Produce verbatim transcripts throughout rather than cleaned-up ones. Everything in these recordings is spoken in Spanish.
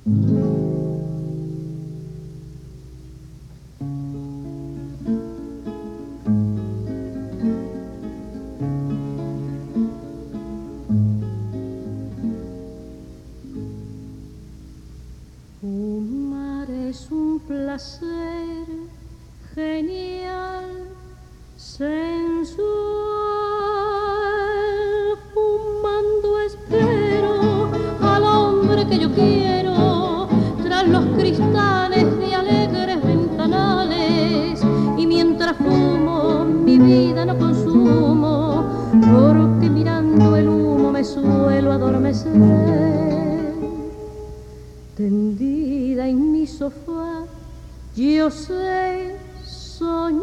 Fumar es un placer genial, sensual. Fumando espero al hombre que yo quiero tras los cristales de alegres ventanales, y mientras fumo mi vida no consumo, porque mirando el humo me suelo adormecer. Tendida en mi sofá, yo sé soñar,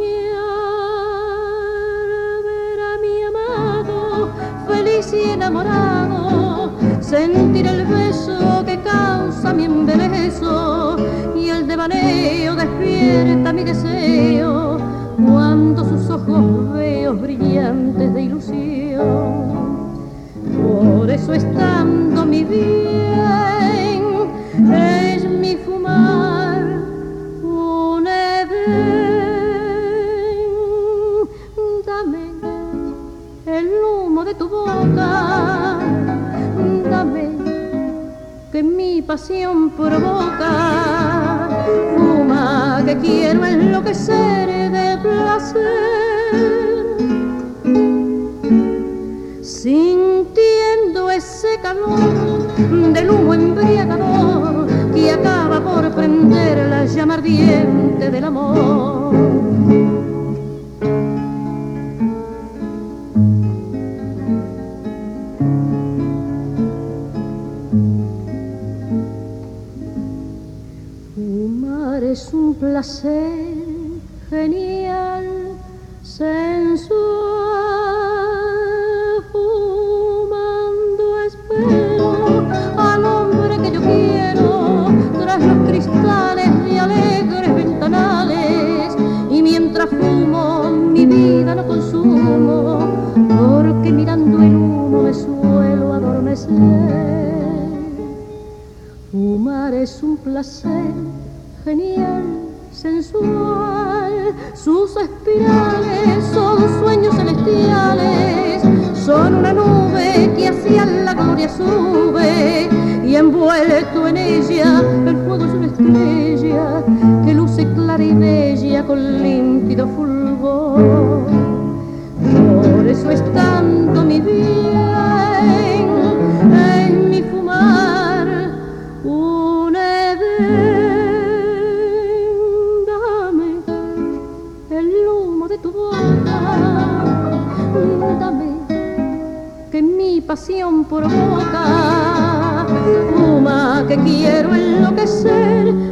ver a mi amado feliz y enamorado, sentir el beso que causa mi embeleso, y el devaneo despierta mi deseo cuando sus ojos veo brillantes de ilusión. Por eso, estando mi bien, es mi fumar un Edén. Dame el humo de tu boca, dame que mi pasión provoca. Fuma que quiero enloquecer de placer, sintiendo ese calor del humo embriagador que acaba por prender la llama ardiente del amor. Fumar es un placer genial, sensual. Fumando espero al hombre que yo quiero tras los cristales de alegres ventanales, y mientras fumo mi vida no consumo, porque mirando el humo me suelo adormecer. Fumar es un placer genial, sensual. Sus espirales son sueños celestiales, son una nube que hacia la gloria sube, y envuelto en ella el fuego es una estrella que luce clara y bella con límpido fulgor. Por eso, estando mi bien, en mi fumar un Edén. Dame el humo de tu boca, dame que mi pasión provoca. Fuma que quiero enloquecer